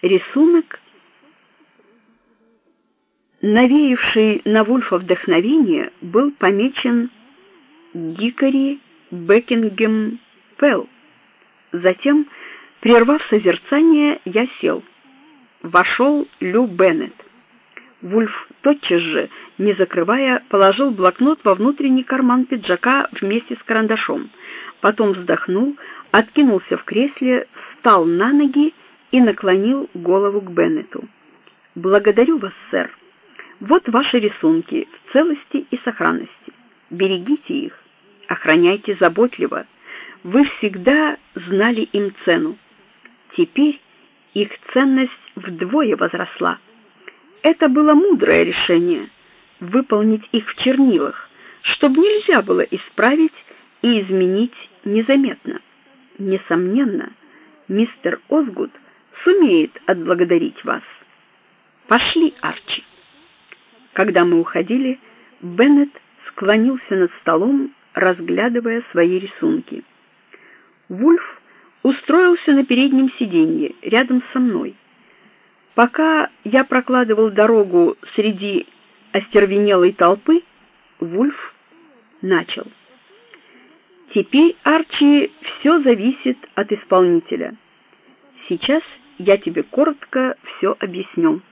Рисунок, навеявший на Вульфа вдохновение, был помечен Дикари Бекингем Пелл. Затем, прервав созерцание, я сел. Вошел Лю Беннет. Вульф тотчас же, не закрывая, положил блокнот во внутренний карман пиджака вместе с карандашом. Потом вздохнул, откинулся в кресле, встал на ноги и наклонил голову к Беннету. «Благодарю вас, сэр. Вот ваши рисунки в целости и сохранности. Берегите их, охраняйте заботливо. Вы всегда знали им цену. Теперь их ценность вдвое возросла. Это было мудрое решение — выполнить их в чернилах, чтобы нельзя было исправить и изменить незаметно. Несомненно, мистер Озгуд сумеет отблагодарить вас. Пошли, Арчи». Когда мы уходили, Беннет склонился над столом, разглядывая свои рисунки. Вульф устроился на переднем сиденье рядом со мной. Пока я прокладывал дорогу среди остервенелой толпы, Вульф начал: «Теперь, Арчи, все зависит от исполнителя. Сейчас я тебе коротко все объясню.